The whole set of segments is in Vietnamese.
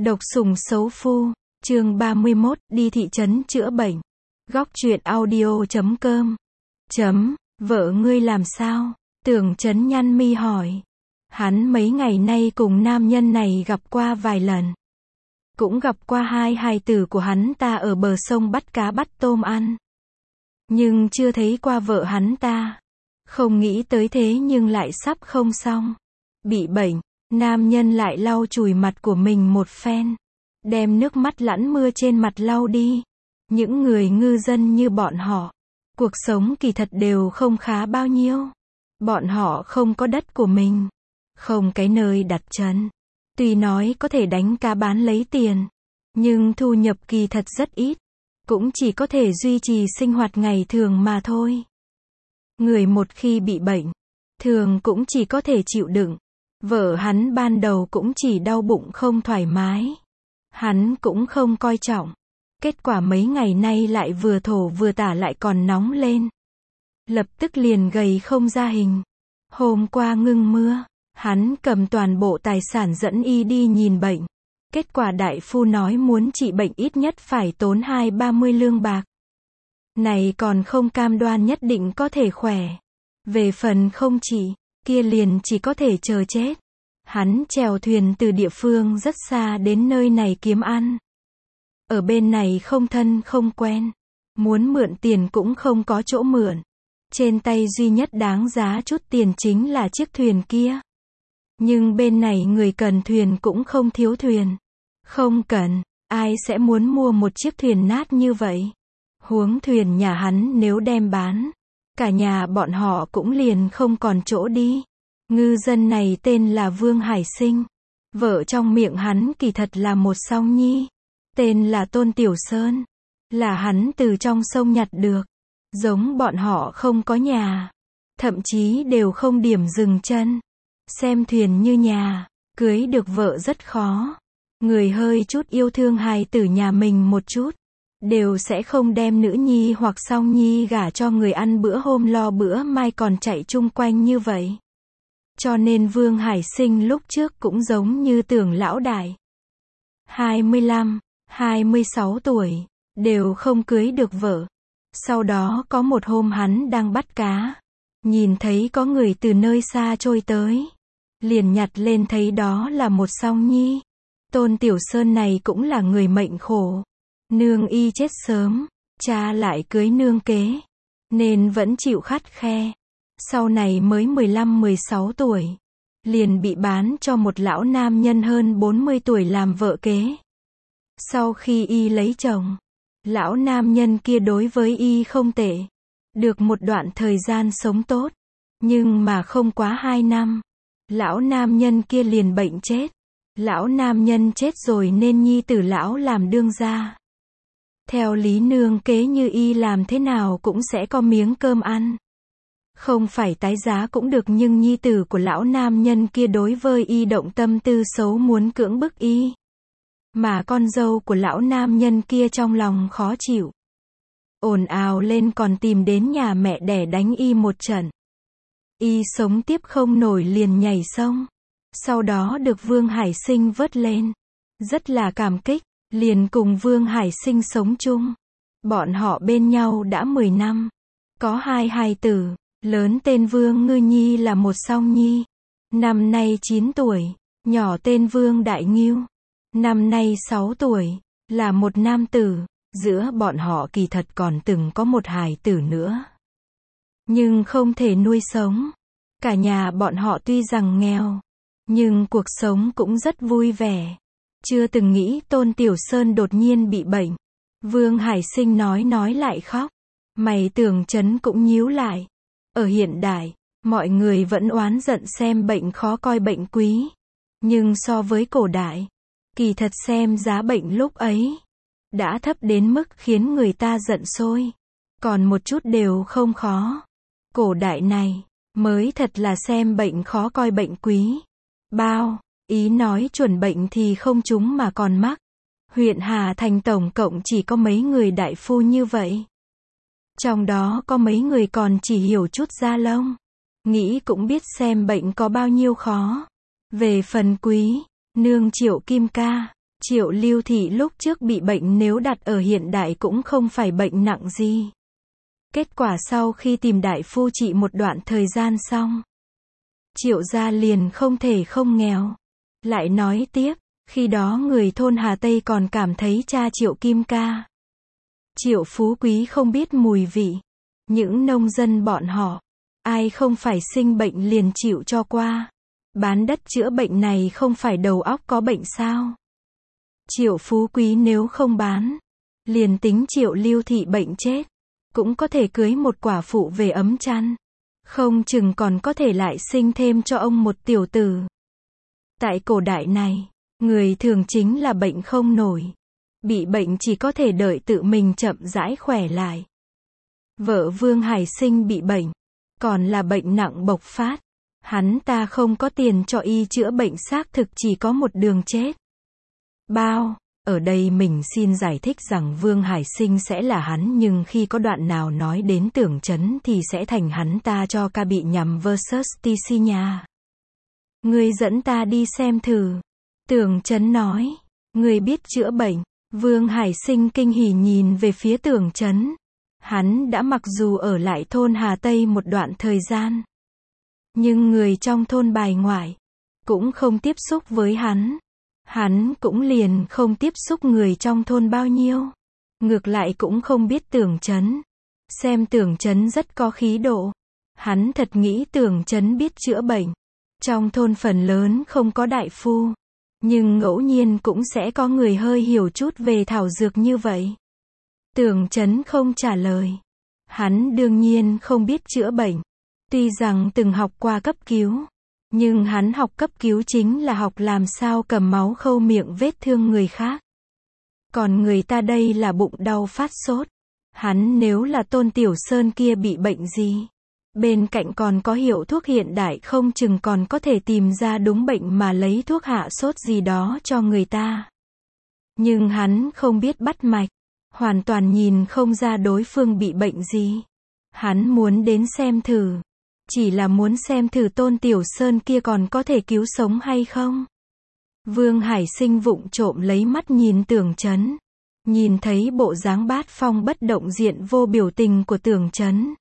Độc sủng xấu phu, chương 31, đi thị trấn chữa bệnh. Góc truyện audio.com. Vợ ngươi làm sao? Tưởng Chấn nhăn mi hỏi. Hắn mấy ngày nay cùng nam nhân này gặp qua vài lần. Cũng gặp qua hai hài tử của hắn ta ở bờ sông bắt cá bắt tôm ăn. Nhưng chưa thấy qua vợ hắn ta. Không nghĩ tới thế nhưng lại sắp không xong. Bị bệnh, nam nhân lại lau chùi mặt của mình một phen. Đem nước mắt lẵn mưa trên mặt lau đi. Những người ngư dân như bọn họ, cuộc sống kỳ thật đều không khá bao nhiêu. Bọn họ không có đất của mình, không cái nơi đặt chân. Tuy nói có thể đánh cá bán lấy tiền, nhưng thu nhập kỳ thật rất ít. Cũng chỉ có thể duy trì sinh hoạt ngày thường mà thôi. Người một khi bị bệnh, thường cũng chỉ có thể chịu đựng. Vợ hắn ban đầu cũng chỉ đau bụng không thoải mái. Hắn cũng không coi trọng. Kết quả mấy ngày nay lại vừa thổ vừa tả lại còn nóng lên. Lập tức liền gầy không ra hình. Hôm qua ngưng mưa, hắn cầm toàn bộ tài sản dẫn y đi nhìn bệnh. Kết quả đại phu nói muốn trị bệnh ít nhất phải tốn 20-30 lương bạc. Này còn không cam đoan nhất định có thể khỏe. Về phần không trị, kia liền chỉ có thể chờ chết. Hắn chèo thuyền từ địa phương rất xa đến nơi này kiếm ăn. Ở bên này không thân không quen. Muốn mượn tiền cũng không có chỗ mượn. Trên tay duy nhất đáng giá chút tiền chính là chiếc thuyền kia. Nhưng bên này người cần thuyền cũng không thiếu thuyền. Không cần, ai sẽ muốn mua một chiếc thuyền nát như vậy. Huống thuyền nhà hắn nếu đem bán, cả nhà bọn họ cũng liền không còn chỗ đi. Ngư dân này tên là Vương Hải Sinh. Vợ trong miệng hắn kỳ thật là một song nhi. Tên là Tôn Tiểu Sơn. Là hắn từ trong sông nhặt được. Giống bọn họ không có nhà. Thậm chí đều không điểm dừng chân. Xem thuyền như nhà. Cưới được vợ rất khó. Người hơi chút yêu thương hài tử nhà mình một chút. Đều sẽ không đem nữ nhi hoặc song nhi gả cho người ăn bữa hôm lo bữa mai còn chạy chung quanh như vậy. Cho nên Vương Hải Sinh lúc trước cũng giống như Tưởng lão đại. 25, 26 tuổi, đều không cưới được vợ. Sau đó có một hôm hắn đang bắt cá. Nhìn thấy có người từ nơi xa trôi tới. Liền nhặt lên thấy đó là một song nhi. Tôn Tiểu Sơn này cũng là người mệnh khổ. Nương y chết sớm, cha lại cưới nương kế. Nên vẫn chịu khắt khe. Sau này mới 15-16 tuổi. Liền bị bán cho một lão nam nhân hơn 40 tuổi làm vợ kế. Sau khi y lấy chồng, lão nam nhân kia đối với y không tệ. Được một đoạn thời gian sống tốt. Nhưng mà không quá 2 năm. Lão nam nhân kia liền bệnh chết. Lão nam nhân chết rồi nên nhi tử lão làm đương gia. Theo lý nương kế như y làm thế nào cũng sẽ có miếng cơm ăn. Không phải tái giá cũng được nhưng nhi tử của lão nam nhân kia đối với y động tâm tư xấu muốn cưỡng bức y. Mà con dâu của lão nam nhân kia trong lòng khó chịu. Ồn ào lên còn tìm đến nhà mẹ đẻ đánh y một trận. Y sống tiếp không nổi liền nhảy sông. Sau đó được Vương Hải Sinh vớt lên. Rất là cảm kích, liền cùng Vương Hải Sinh sống chung. Bọn họ bên nhau đã 10 năm. Có 2 hài tử. Lớn tên Vương Ngư Nhi là một song nhi. Năm nay 9 tuổi. Nhỏ tên Vương Đại Ngưu. Năm nay 6 tuổi. Là một nam tử. Giữa bọn họ kỳ thật còn từng có một hài tử nữa. Nhưng không thể nuôi sống. Cả nhà bọn họ tuy rằng nghèo. Nhưng cuộc sống cũng rất vui vẻ. Chưa từng nghĩ Tôn Tiểu Sơn đột nhiên bị bệnh. Vương Hải Sinh nói lại khóc. Mày Tưởng Chấn cũng nhíu lại. Ở hiện đại, mọi người vẫn oán giận xem bệnh khó coi bệnh quý. Nhưng so với cổ đại, kỳ thật xem giá bệnh lúc ấy đã thấp đến mức khiến người ta giận sôi. Còn một chút đều không khó. Cổ đại này mới thật là xem bệnh khó coi bệnh quý. Bao, ý nói chuẩn bệnh thì không trúng mà còn mắc. Huyện Hà Thành tổng cộng chỉ có mấy người đại phu như vậy. Trong đó có mấy người còn chỉ hiểu chút da lông. Nghĩ cũng biết xem bệnh có bao nhiêu khó. Về phần quý, nương Triệu Kim Ca, Triệu Lưu Thị lúc trước bị bệnh nếu đặt ở hiện đại cũng không phải bệnh nặng gì. Kết quả sau khi tìm đại phu trị một đoạn thời gian xong, Triệu gia liền không thể không nghèo. Lại nói tiếp, khi đó người thôn Hà Tây còn cảm thấy cha Triệu Kim Ca, Triệu Phú Quý không biết mùi vị. Những nông dân bọn họ, ai không phải sinh bệnh liền chịu cho qua. Bán đất chữa bệnh này không phải đầu óc có bệnh sao? Triệu Phú Quý nếu không bán, liền tính Triệu Lưu Thị bệnh chết, cũng có thể cưới một quả phụ về ấm chăn. Không chừng còn có thể lại sinh thêm cho ông một tiểu tử. Tại cổ đại này, người thường chính là bệnh không nổi. Bị bệnh chỉ có thể đợi tự mình chậm rãi khỏe lại. Vợ Vương Hải Sinh bị bệnh, còn là bệnh nặng bộc phát. Hắn ta không có tiền cho y chữa bệnh, xác thực chỉ có một đường chết. Bao, ở đây mình xin giải thích rằng Vương Hải Sinh sẽ là hắn, nhưng khi có đoạn nào nói đến Tưởng Chấn thì sẽ thành hắn ta cho ca bị nhầm versus TC nha. Ngươi dẫn ta đi xem thử. Tưởng Chấn nói, ngươi biết chữa bệnh. Vương Hải Sinh kinh hỉ nhìn về phía Tưởng Chấn. Hắn đã mặc dù ở lại thôn Hà Tây một đoạn thời gian, nhưng người trong thôn bài ngoại cũng không tiếp xúc với hắn. Hắn cũng liền không tiếp xúc người trong thôn bao nhiêu. Ngược lại cũng không biết Tưởng Chấn. Xem Tưởng Chấn rất có khí độ. Hắn thật nghĩ Tưởng Chấn biết chữa bệnh. Trong thôn phần lớn không có đại phu, nhưng ngẫu nhiên cũng sẽ có người hơi hiểu chút về thảo dược như vậy. Tưởng Chấn không trả lời. Hắn đương nhiên không biết chữa bệnh. Tuy rằng từng học qua cấp cứu, nhưng hắn học cấp cứu chính là học làm sao cầm máu khâu miệng vết thương người khác. Còn người ta đây là bụng đau phát sốt. Hắn nếu là Tôn Tiểu Sơn kia bị bệnh gì, bên cạnh còn có hiệu thuốc hiện đại, không chừng còn có thể tìm ra đúng bệnh mà lấy thuốc hạ sốt gì đó cho người ta. Nhưng hắn không biết bắt mạch, hoàn toàn nhìn không ra đối phương bị bệnh gì. Hắn muốn đến xem thử, chỉ là muốn xem thử Tôn Tiểu Sơn kia còn có thể cứu sống hay không. Vương Hải Sinh vụng trộm lấy mắt nhìn Tưởng Chấn. Nhìn thấy bộ dáng bát phong bất động diện vô biểu tình của Tưởng Chấn,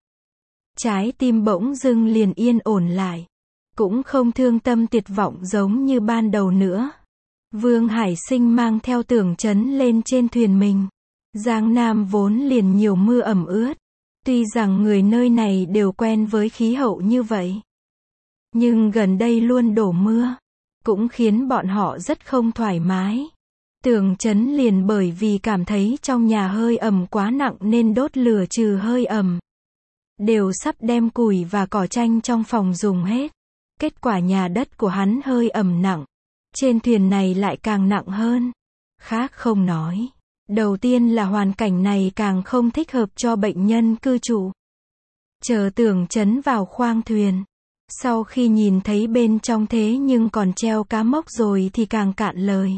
trái tim bỗng dưng liền yên ổn lại. Cũng không thương tâm tuyệt vọng giống như ban đầu nữa. Vương Hải Sinh mang theo Tưởng Chấn lên trên thuyền mình. Giang Nam vốn liền nhiều mưa ẩm ướt. Tuy rằng người nơi này đều quen với khí hậu như vậy, nhưng gần đây luôn đổ mưa, cũng khiến bọn họ rất không thoải mái. Tưởng Chấn liền bởi vì cảm thấy trong nhà hơi ẩm quá nặng nên đốt lửa trừ hơi ẩm. Đều sắp đem củi và cỏ tranh trong phòng dùng hết. Kết quả nhà đất của hắn hơi ẩm nặng. Trên thuyền này lại càng nặng hơn. Khác không nói. Đầu tiên là hoàn cảnh này càng không thích hợp cho bệnh nhân cư trú. Chờ Tưởng Chấn vào khoang thuyền. Sau khi nhìn thấy bên trong thế nhưng còn treo cá mốc rồi thì càng cạn lời.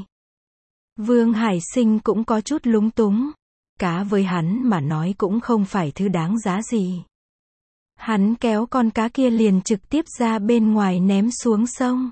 Vương Hải Sinh cũng có chút lúng túng. Cá với hắn mà nói cũng không phải thứ đáng giá gì. Hắn kéo con cá kia liền trực tiếp ra bên ngoài ném xuống sông.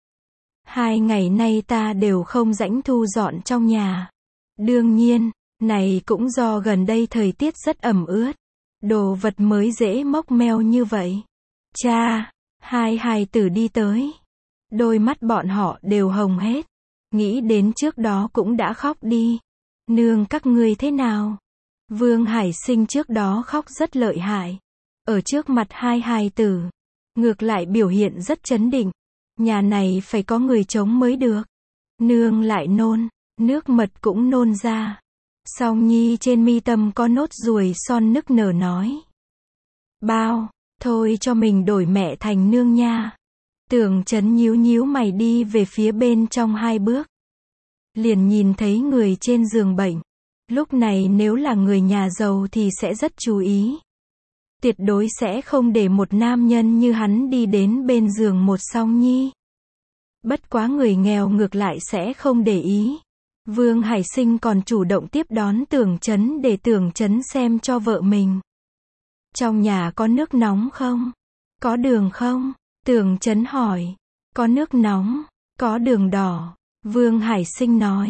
2 ngày nay ta đều không rảnh thu dọn trong nhà. Đương nhiên, này cũng do gần đây thời tiết rất ẩm ướt. Đồ vật mới dễ mốc meo như vậy. Cha, hai hài tử đi tới. Đôi mắt bọn họ đều hồng hết. Nghĩ đến trước đó cũng đã khóc đi. Nương các ngươi thế nào? Vương Hải Sinh trước đó khóc rất lợi hại. Ở trước mặt hai hài tử, ngược lại biểu hiện rất trấn định. Nhà này phải có người chống mới được. Nương lại nôn, nước mật cũng nôn ra. Song Nhi trên mi tâm có nốt ruồi son nức nở nói. Bao, thôi cho mình đổi mẹ thành nương nha. Tưởng Chấn nhíu nhíu mày đi về phía bên trong 2 bước. Liền nhìn thấy người trên giường bệnh. Lúc này nếu là người nhà giàu thì sẽ rất chú ý. Tuyệt đối sẽ không để một nam nhân như hắn đi đến bên giường một Song Nhi. Bất quá người nghèo ngược lại sẽ không để ý. Vương Hải Sinh còn chủ động tiếp đón Tưởng Chấn để Tưởng Chấn xem cho vợ mình. Trong nhà có nước nóng không? Có đường không? Tưởng Chấn hỏi. Có nước nóng, có đường đỏ. Vương Hải Sinh nói.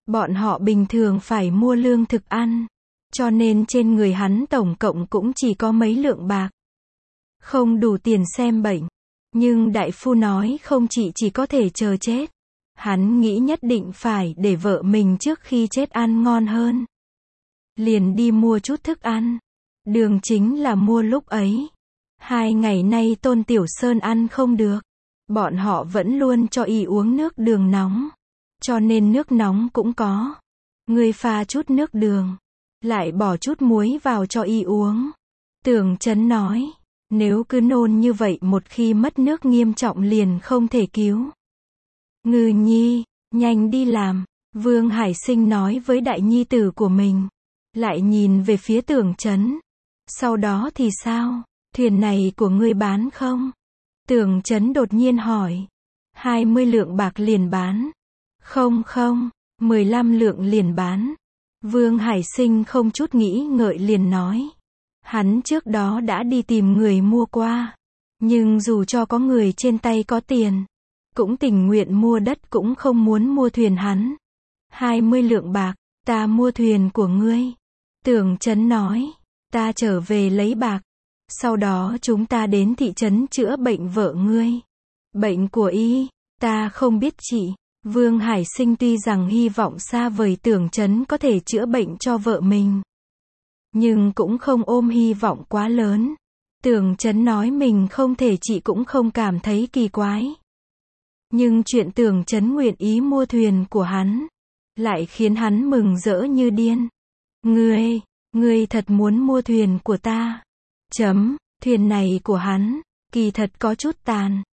Bọn họ bình thường phải mua lương thực ăn. Cho nên trên người hắn tổng cộng cũng chỉ có mấy lượng bạc. Không đủ tiền xem bệnh. Nhưng đại phu nói không chỉ có thể chờ chết. Hắn nghĩ nhất định phải để vợ mình trước khi chết ăn ngon hơn. Liền đi mua chút thức ăn. Đường chính là mua lúc ấy. 2 ngày nay Tôn Tiểu Sơn ăn không được. Bọn họ vẫn luôn cho y uống nước đường nóng. Cho nên nước nóng cũng có. Người pha chút nước đường. Lại bỏ chút muối vào cho y uống. Tưởng Chấn nói. Nếu cứ nôn như vậy một khi mất nước nghiêm trọng liền không thể cứu. Ngư nhi, nhanh đi làm. Vương Hải Sinh nói với đại nhi tử của mình. Lại nhìn về phía Tưởng Chấn. Sau đó thì sao? Thuyền này của ngươi bán không? Tưởng Chấn đột nhiên hỏi. 20 lượng bạc liền bán. Không, 15 lượng liền bán. Vương Hải Sinh không chút nghĩ ngợi liền nói. Hắn trước đó đã đi tìm người mua qua. Nhưng dù cho có người trên tay có tiền, cũng tình nguyện mua đất cũng không muốn mua thuyền hắn. 20 lượng bạc, ta mua thuyền của ngươi. Tưởng Chấn nói, ta trở về lấy bạc. Sau đó chúng ta đến thị trấn chữa bệnh vợ ngươi. Bệnh của y, ta không biết trị. Vương Hải Sinh tuy rằng hy vọng xa vời Tưởng Chấn có thể chữa bệnh cho vợ mình. Nhưng cũng không ôm hy vọng quá lớn. Tưởng Chấn nói mình không thể trị cũng không cảm thấy kỳ quái. Nhưng chuyện Tưởng Chấn nguyện ý mua thuyền của hắn, lại khiến hắn mừng rỡ như điên. Ngươi thật muốn mua thuyền của ta. Thuyền này của hắn, kỳ thật có chút tàn.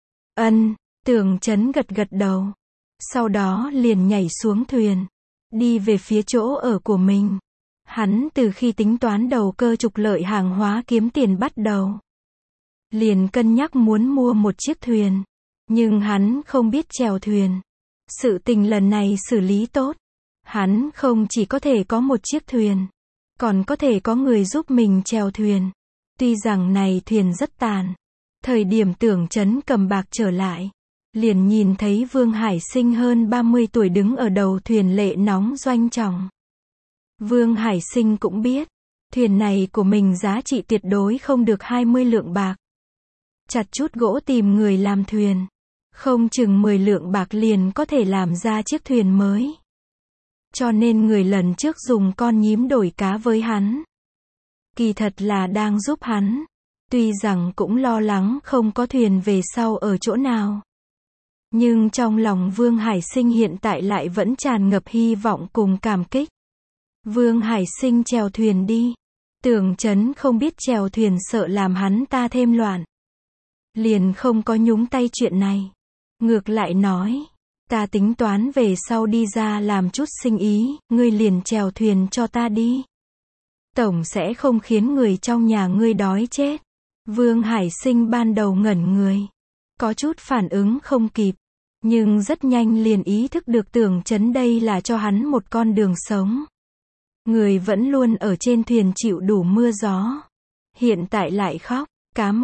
Tưởng Chấn gật gật đầu. Sau đó liền nhảy xuống thuyền. Đi về phía chỗ ở của mình. Hắn từ khi tính toán đầu cơ trục lợi hàng hóa kiếm tiền bắt đầu. Liền cân nhắc muốn mua một chiếc thuyền. Nhưng hắn không biết chèo thuyền. Sự tình lần này xử lý tốt. Hắn không chỉ có thể có một chiếc thuyền. Còn có thể có người giúp mình chèo thuyền. Tuy rằng này thuyền rất tàn. Thời điểm Tưởng Chấn cầm bạc trở lại. Liền nhìn thấy Vương Hải Sinh hơn 30 tuổi đứng ở đầu thuyền lệ nóng doanh trọng. Vương Hải Sinh cũng biết. Thuyền này của mình giá trị tuyệt đối không được 20 lượng bạc. Chặt chút gỗ tìm người làm thuyền. Không chừng 10 lượng bạc liền có thể làm ra chiếc thuyền mới. Cho nên người lần trước dùng con nhím đổi cá với hắn. Kỳ thật là đang giúp hắn. Tuy rằng cũng lo lắng không có thuyền về sau ở chỗ nào. Nhưng trong lòng Vương Hải Sinh hiện tại lại vẫn tràn ngập hy vọng cùng cảm kích. Vương Hải Sinh chèo thuyền đi. Tưởng Chấn không biết chèo thuyền sợ làm hắn ta thêm loạn. Liền không có nhúng tay chuyện này. Ngược lại nói. Ta tính toán về sau đi ra làm chút sinh ý, ngươi liền chèo thuyền cho ta đi. Tổng sẽ không khiến người trong nhà ngươi đói chết. Vương Hải Sinh ban đầu ngẩn người. Có chút phản ứng không kịp. Nhưng rất nhanh liền ý thức được Tưởng Chấn đây là cho hắn một con đường sống. Người vẫn luôn ở trên thuyền chịu đủ mưa gió. Hiện tại lại khóc. Cám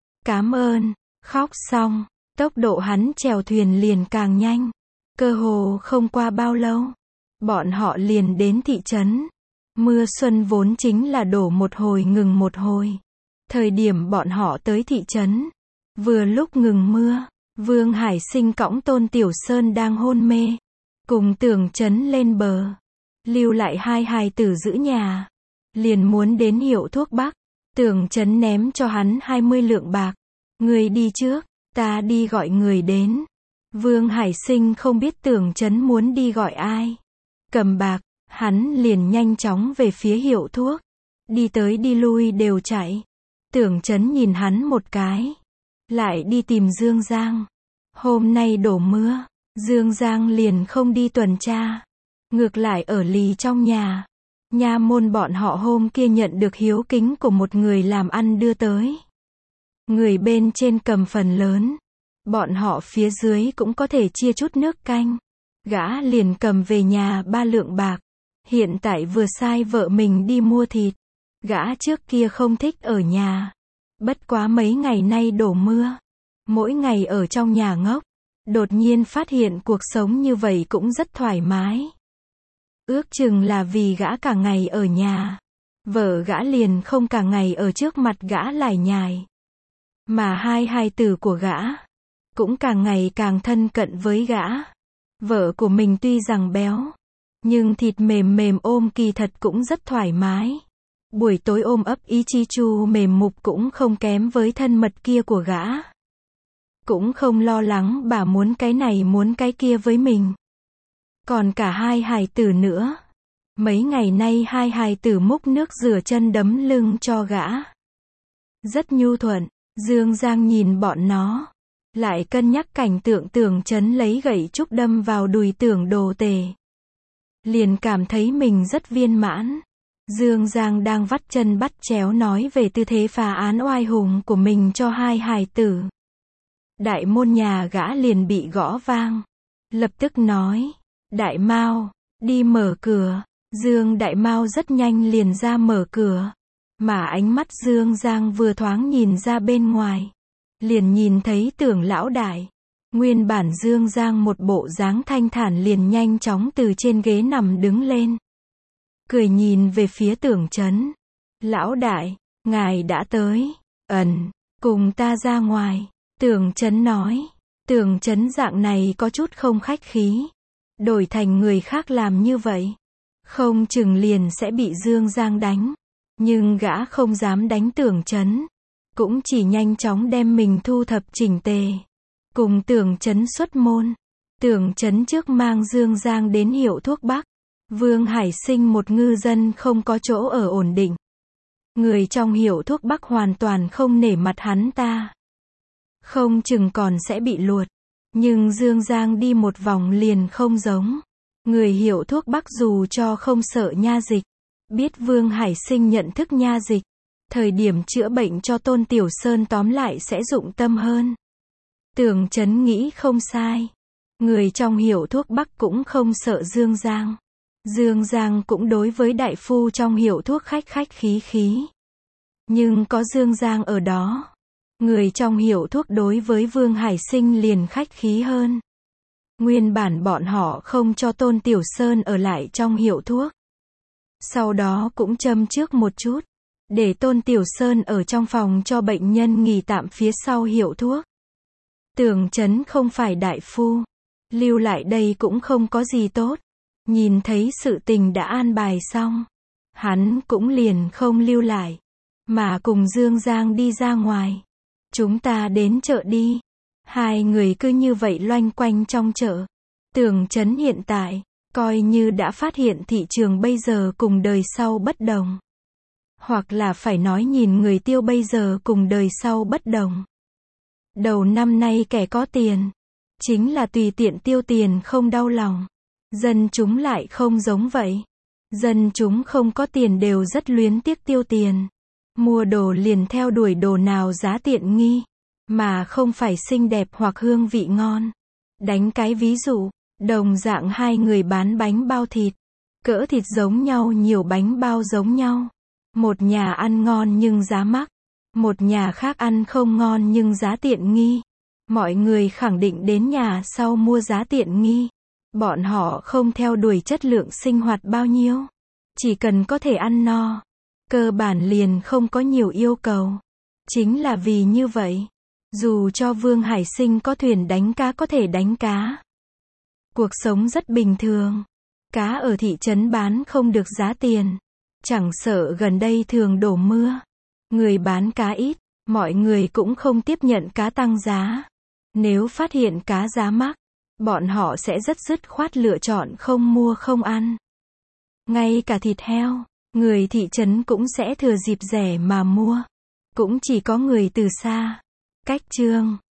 ơn. Khóc xong. Tốc độ hắn chèo thuyền liền càng nhanh. Cơ hồ không qua bao lâu. Bọn họ liền đến thị trấn. Mưa xuân vốn chính là đổ một hồi ngừng một hồi. Thời điểm bọn họ tới thị trấn. Vừa lúc ngừng mưa. Vương Hải Sinh cõng Tôn Tiểu Sơn đang hôn mê. Cùng Tưởng Chấn lên bờ. Lưu lại hai hài tử giữ nhà. Liền muốn đến hiệu thuốc bắc. Tưởng Chấn ném cho hắn 20 lượng bạc. Người đi trước. Ta đi gọi người đến. Vương Hải Sinh không biết Tưởng Chấn muốn đi gọi ai. Cầm bạc, hắn liền nhanh chóng về phía hiệu thuốc. Đi tới đi lui đều chạy. Tưởng Chấn nhìn hắn một cái. Lại đi tìm Dương Giang. Hôm nay đổ mưa. Dương Giang liền không đi tuần tra. Ngược lại ở lì trong nhà. Nha môn bọn họ hôm kia nhận được hiếu kính của một người làm ăn đưa tới. Người bên trên cầm phần lớn. Bọn họ phía dưới cũng có thể chia chút nước canh. Gã liền cầm về nhà 3 lượng bạc. Hiện tại vừa sai vợ mình đi mua thịt. Gã trước kia không thích ở nhà. Bất quá mấy ngày nay đổ mưa. Mỗi ngày ở trong nhà ngốc. Đột nhiên phát hiện cuộc sống như vậy cũng rất thoải mái. Ước chừng là vì gã cả ngày ở nhà. Vợ gã liền không cả ngày ở trước mặt gã lải nhải. Mà hai hài tử của gã cũng càng ngày càng thân cận với gã. Vợ của mình tuy rằng béo, nhưng thịt mềm mềm ôm kỳ thật cũng rất thoải mái. Buổi tối ôm ấp ý chi chu mềm mục cũng không kém với thân mật kia của gã. Cũng không lo lắng bà muốn cái này muốn cái kia với mình. Còn cả hai hài tử nữa. Mấy ngày nay hai hài tử múc nước rửa chân đấm lưng cho gã. Rất nhu thuận. Dương Giang nhìn bọn nó. Lại cân nhắc cảnh tượng Tưởng Chấn lấy gậy trúc đâm vào đùi Tưởng Đồ Tề. Liền cảm thấy mình rất viên mãn. Dương Giang đang vắt chân bắt chéo nói về tư thế phá án oai hùng của mình cho hai hài tử. Đại môn nhà gã liền bị gõ vang. Lập tức nói, Đại Mao, đi mở cửa. Dương Đại Mao rất nhanh liền ra mở cửa. Mà ánh mắt Dương Giang vừa thoáng nhìn ra bên ngoài. Liền nhìn thấy Tưởng lão đại. Nguyên bản Dương Giang một bộ dáng thanh thản liền nhanh chóng từ trên ghế nằm đứng lên. Cười nhìn về phía Tưởng Chấn. Lão đại, ngài đã tới. Cùng ta ra ngoài. Tưởng Chấn nói. Tưởng Chấn dạng này có chút không khách khí. Đổi thành người khác làm như vậy, không chừng liền sẽ bị Dương Giang đánh. Nhưng gã không dám đánh Tưởng Chấn. Cũng chỉ nhanh chóng đem mình thu thập chỉnh tề. Cùng Tưởng Chấn xuất môn. Tưởng Chấn trước mang Dương Giang đến hiệu thuốc Bắc. Vương Hải Sinh một ngư dân không có chỗ ở ổn định. Người trong hiệu thuốc Bắc hoàn toàn không nể mặt hắn ta. Không chừng còn sẽ bị luột. Nhưng Dương Giang đi một vòng liền không giống. Người hiệu thuốc Bắc dù cho không sợ nha dịch. Biết Vương Hải Sinh nhận thức nha dịch. Thời điểm chữa bệnh cho Tôn Tiểu Sơn tóm lại sẽ dụng tâm hơn. Tưởng Chấn nghĩ không sai. Người trong hiệu thuốc Bắc cũng không sợ Dương Giang. Dương Giang cũng đối với đại phu trong hiệu thuốc khách khí khí. Nhưng có Dương Giang ở đó. Người trong hiệu thuốc đối với Vương Hải Sinh liền khách khí hơn. Nguyên bản bọn họ không cho Tôn Tiểu Sơn ở lại trong hiệu thuốc. Sau đó cũng châm trước một chút. Để Tôn Tiểu Sơn ở trong phòng cho bệnh nhân nghỉ tạm phía sau hiệu thuốc. Tưởng Chấn không phải đại phu. Lưu lại đây cũng không có gì tốt. Nhìn thấy sự tình đã an bài xong. Hắn cũng liền không lưu lại. Mà cùng Dương Giang đi ra ngoài. Chúng ta đến chợ đi. Hai người cứ như vậy loanh quanh trong chợ. Tưởng Chấn hiện tại, coi như đã phát hiện thị trường bây giờ cùng đời sau bất đồng. Hoặc là phải nói nhìn người tiêu bây giờ cùng đời sau bất đồng. Đầu năm nay kẻ có tiền, chính là tùy tiện tiêu tiền không đau lòng. Dân chúng lại không giống vậy. Dân chúng không có tiền đều rất luyến tiếc tiêu tiền. Mua đồ liền theo đuổi đồ nào giá tiện nghi, mà không phải xinh đẹp hoặc hương vị ngon. Đánh cái ví dụ, đồng dạng hai người bán bánh bao thịt. Cỡ thịt giống nhau nhiều bánh bao giống nhau. Một nhà ăn ngon nhưng giá mắc. Một nhà khác ăn không ngon nhưng giá tiện nghi. Mọi người khẳng định đến nhà sau mua giá tiện nghi. Bọn họ không theo đuổi chất lượng sinh hoạt bao nhiêu. Chỉ cần có thể ăn no. Cơ bản liền không có nhiều yêu cầu. Chính là vì như vậy. Dù cho Vương Hải Sinh có thuyền đánh cá có thể đánh cá. Cuộc sống rất bình thường. Cá ở thị trấn bán không được giá tiền. Chẳng sợ gần đây thường đổ mưa. Người bán cá ít, mọi người cũng không tiếp nhận cá tăng giá. Nếu phát hiện cá giá mắc, bọn họ sẽ rất dứt khoát lựa chọn không mua không ăn. Ngay cả thịt heo, người thị trấn cũng sẽ thừa dịp rẻ mà mua. Cũng chỉ có người từ xa. Cách chương